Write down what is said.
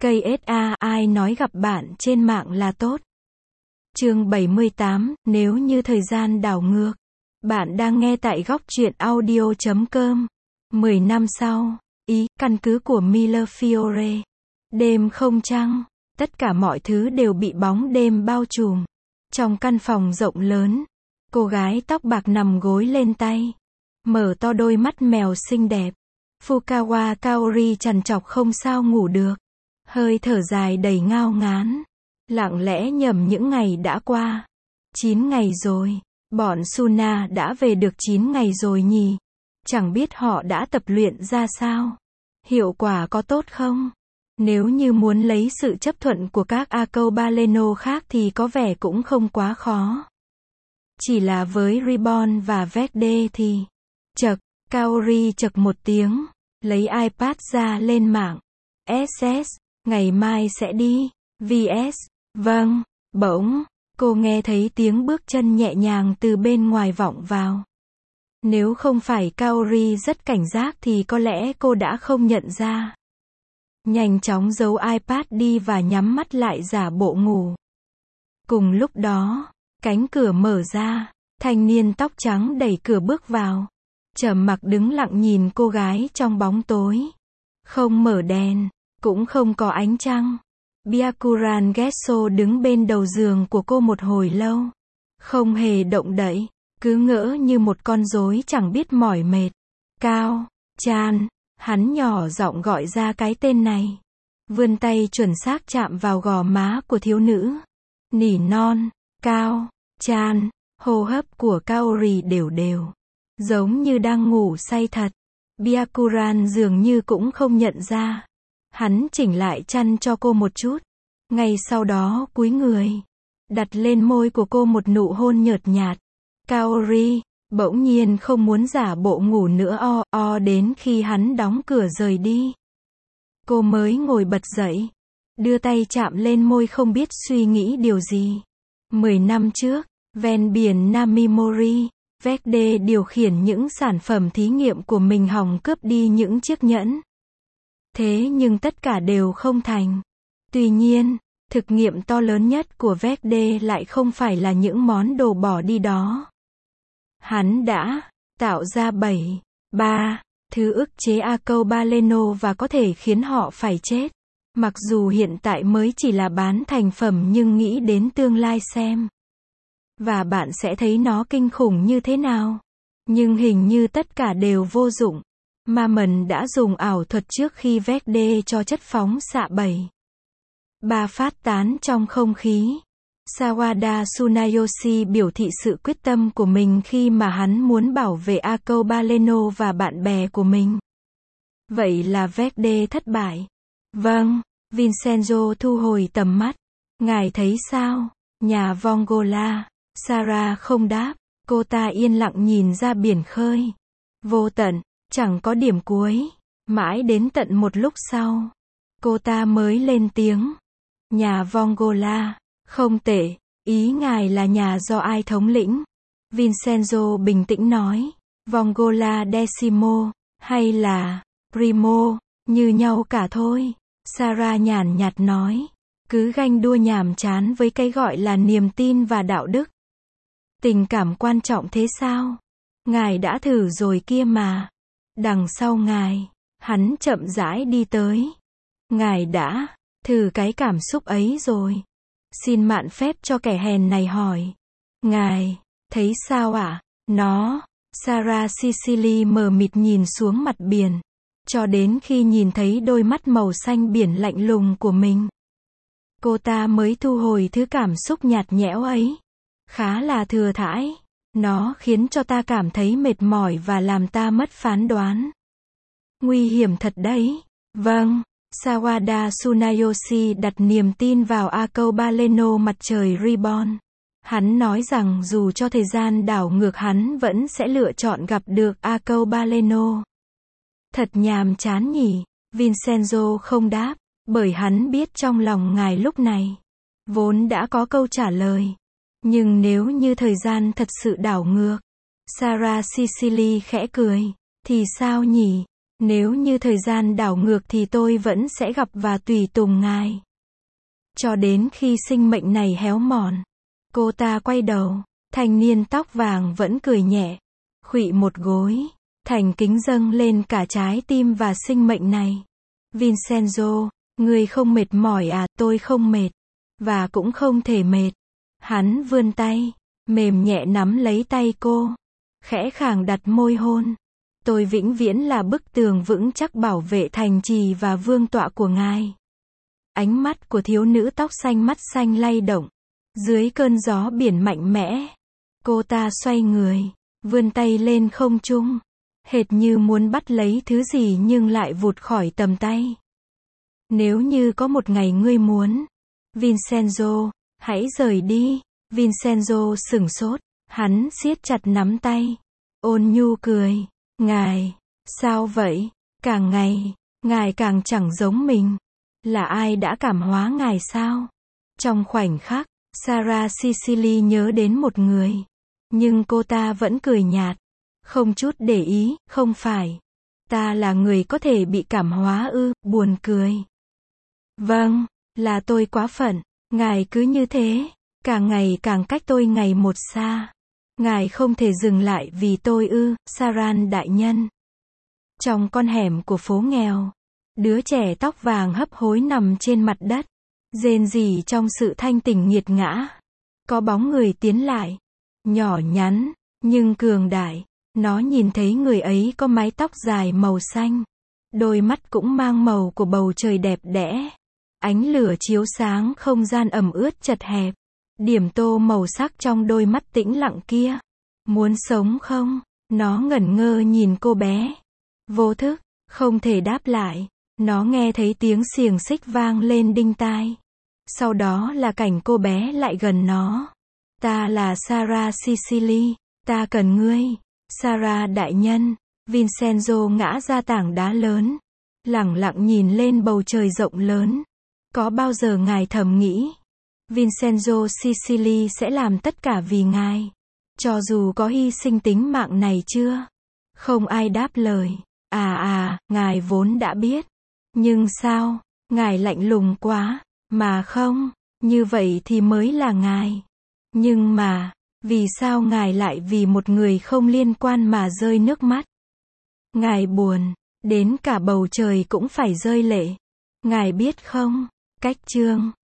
KSA, ai nói gặp bạn trên mạng là tốt. Chương 78, nếu như thời gian đảo ngược. Bạn đang nghe tại góc truyện audio.com. 10 năm sau, ý, căn cứ của Millefiore. Đêm không trăng, tất cả mọi thứ đều bị bóng đêm bao trùm. Trong căn phòng rộng lớn, cô gái tóc bạc nằm gối lên tay, mở to đôi mắt mèo xinh đẹp. Fukawa Kaori trằn trọc không sao ngủ được. Hơi thở dài đầy ngao ngán. Lặng lẽ nhầm những ngày đã qua. 9 ngày rồi. Bọn Suna đã về được 9 ngày rồi nhỉ? Chẳng biết họ đã tập luyện ra sao? Hiệu quả có tốt không? Nếu như muốn lấy sự chấp thuận của các Arcobaleno khác thì có vẻ cũng không quá khó. Chỉ là với Ribbon và Verde thì... Chậc, Kaori chậc một tiếng, lấy iPad ra lên mạng. SS, ngày mai sẽ đi. VS, vâng. Bỗng, cô nghe thấy tiếng bước chân nhẹ nhàng từ bên ngoài vọng vào. Nếu không phải Kaori rất cảnh giác thì có lẽ cô đã không nhận ra. Nhanh chóng giấu iPad đi và nhắm mắt lại giả bộ ngủ. Cùng lúc đó, cánh cửa mở ra, thanh niên tóc trắng đẩy cửa bước vào. Trầm mặc đứng lặng nhìn cô gái trong bóng tối. Không mở đèn, cũng không có ánh trăng. Byakuran Gesso đứng bên đầu giường của cô một hồi lâu. Không hề động đậy, cứ ngỡ như một con rối chẳng biết mỏi mệt. Cao, Chan, hắn nhỏ giọng gọi ra cái tên này. Vươn tay chuẩn xác chạm vào gò má của thiếu nữ. Nỉ non, Cao, Chan, hô hấp của Kaori đều đều. Giống như đang ngủ say thật. Byakuran dường như cũng không nhận ra. Hắn chỉnh lại chăn cho cô một chút. Ngay sau đó cúi người, đặt lên môi của cô một nụ hôn nhợt nhạt. Kaori, bỗng nhiên không muốn giả bộ ngủ nữa đến khi hắn đóng cửa rời đi. Cô mới ngồi bật dậy, đưa tay chạm lên môi không biết suy nghĩ điều gì. 10 năm trước, ven biển Namimori, Verde điều khiển những sản phẩm thí nghiệm của mình hòng cướp đi những chiếc nhẫn. Thế nhưng tất cả đều không thành. Tuy nhiên, thực nghiệm to lớn nhất của Verde lại không phải là những món đồ bỏ đi đó. Hắn đã tạo ra 3 thứ ức chế Arcobaleno và có thể khiến họ phải chết. Mặc dù hiện tại mới chỉ là bán thành phẩm nhưng nghĩ đến tương lai xem. Và bạn sẽ thấy nó kinh khủng như thế nào. Nhưng hình như tất cả đều vô dụng. Mammon đã dùng ảo thuật trước khi Verde cho chất phóng xạ 3 phát tán trong không khí. Sawada Tsunayoshi biểu thị sự quyết tâm của mình khi mà hắn muốn bảo vệ Arcobaleno và bạn bè của mình. Vậy là Verde thất bại. Vâng, Vincenzo thu hồi tầm mắt. Ngài thấy sao? Nhà Vongola. Sarah không đáp. Cô ta yên lặng nhìn ra biển khơi. Vô tận, chẳng có điểm cuối. Mãi đến tận một lúc sau, cô ta mới lên tiếng. Nhà Vongola. Không tệ, ý ngài là nhà do ai thống lĩnh? Vincenzo bình tĩnh nói. Vongola Decimo, hay là Primo, như nhau cả thôi. Sarah nhàn nhạt nói. Cứ ganh đua nhàm chán với cái gọi là niềm tin và đạo đức. Tình cảm quan trọng thế sao? Ngài đã thử rồi kia mà. Đằng sau ngài, hắn chậm rãi đi tới. Ngài đã thử cái cảm xúc ấy rồi. Xin mạn phép cho kẻ hèn này hỏi. Ngài, thấy sao ạ? Nó, Sarah Sicily mờ mịt nhìn xuống mặt biển. Cho đến khi nhìn thấy đôi mắt màu xanh biển lạnh lùng của mình. Cô ta mới thu hồi thứ cảm xúc nhạt nhẽo ấy. Khá là thừa thãi. Nó khiến cho ta cảm thấy mệt mỏi và làm ta mất phán đoán. Nguy hiểm thật đấy. Vâng. Sawada Tsunayoshi đặt niềm tin vào Arcobaleno mặt trời Ribbon. Hắn nói rằng dù cho thời gian đảo ngược hắn vẫn sẽ lựa chọn gặp được Arcobaleno. Thật nhàm chán nhỉ? Vincenzo không đáp, bởi hắn biết trong lòng ngài lúc này vốn đã có câu trả lời. Nhưng nếu như thời gian thật sự đảo ngược, Sarah Sicily khẽ cười, thì sao nhỉ? Nếu như thời gian đảo ngược thì tôi vẫn sẽ gặp và tùy tùng ngài. Cho đến khi sinh mệnh này héo mòn. Cô ta quay đầu, thanh niên tóc vàng vẫn cười nhẹ, khuỵu một gối, thành kính dâng lên cả trái tim và sinh mệnh này. Vincenzo, ngươi không mệt mỏi à? Tôi không mệt, và cũng không thể mệt. Hắn vươn tay, mềm nhẹ nắm lấy tay cô, khẽ khàng đặt môi hôn. Tôi vĩnh viễn là bức tường vững chắc bảo vệ thành trì và vương tọa của ngài. Ánh mắt của thiếu nữ tóc xanh mắt xanh lay động. Dưới cơn gió biển mạnh mẽ, cô ta xoay người, vươn tay lên không trung, hệt như muốn bắt lấy thứ gì nhưng lại vụt khỏi tầm tay. Nếu như có một ngày ngươi muốn, Vincenzo, hãy rời đi. Vincenzo sửng sốt, hắn siết chặt nắm tay, ôn nhu cười. Ngài, sao vậy? Càng ngày, ngài càng chẳng giống mình. Là ai đã cảm hóa ngài sao? Trong khoảnh khắc, Sarah Cicely nhớ đến một người. Nhưng cô ta vẫn cười nhạt, không chút để ý. Không phải, ta là người có thể bị cảm hóa ư? Buồn cười. Vâng, là tôi quá phận. Ngài cứ như thế, càng ngày càng cách tôi ngày một xa. Ngài không thể dừng lại vì tôi ư? Saran đại nhân. Trong con hẻm của phố nghèo, đứa trẻ tóc vàng hấp hối nằm trên mặt đất, rên rỉ trong sự thanh tỉnh nghiệt ngã. Có bóng người tiến lại, nhỏ nhắn, nhưng cường đại. Nó nhìn thấy người ấy có mái tóc dài màu xanh, đôi mắt cũng mang màu của bầu trời đẹp đẽ. Ánh lửa chiếu sáng không gian ẩm ướt chật hẹp. Điểm tô màu sắc trong đôi mắt tĩnh lặng kia. Muốn sống không? Nó ngẩn ngơ nhìn cô bé. Vô thức, không thể đáp lại. Nó nghe thấy tiếng xiềng xích vang lên đinh tai. Sau đó là cảnh cô bé lại gần nó. Ta là Sarah Cicely. Ta cần ngươi. Sarah đại nhân. Vincenzo ngã ra tảng đá lớn, lẳng lặng nhìn lên bầu trời rộng lớn. Có bao giờ ngài thầm nghĩ, Vincenzo Cicely sẽ làm tất cả vì ngài, cho dù có hy sinh tính mạng này chưa? Không ai đáp lời. Ngài vốn đã biết. Nhưng sao, ngài lạnh lùng quá, mà không, như vậy thì mới là ngài. Nhưng mà, vì sao ngài lại vì một người không liên quan mà rơi nước mắt? Ngài buồn, đến cả bầu trời cũng phải rơi lệ. Ngài biết không, cách chương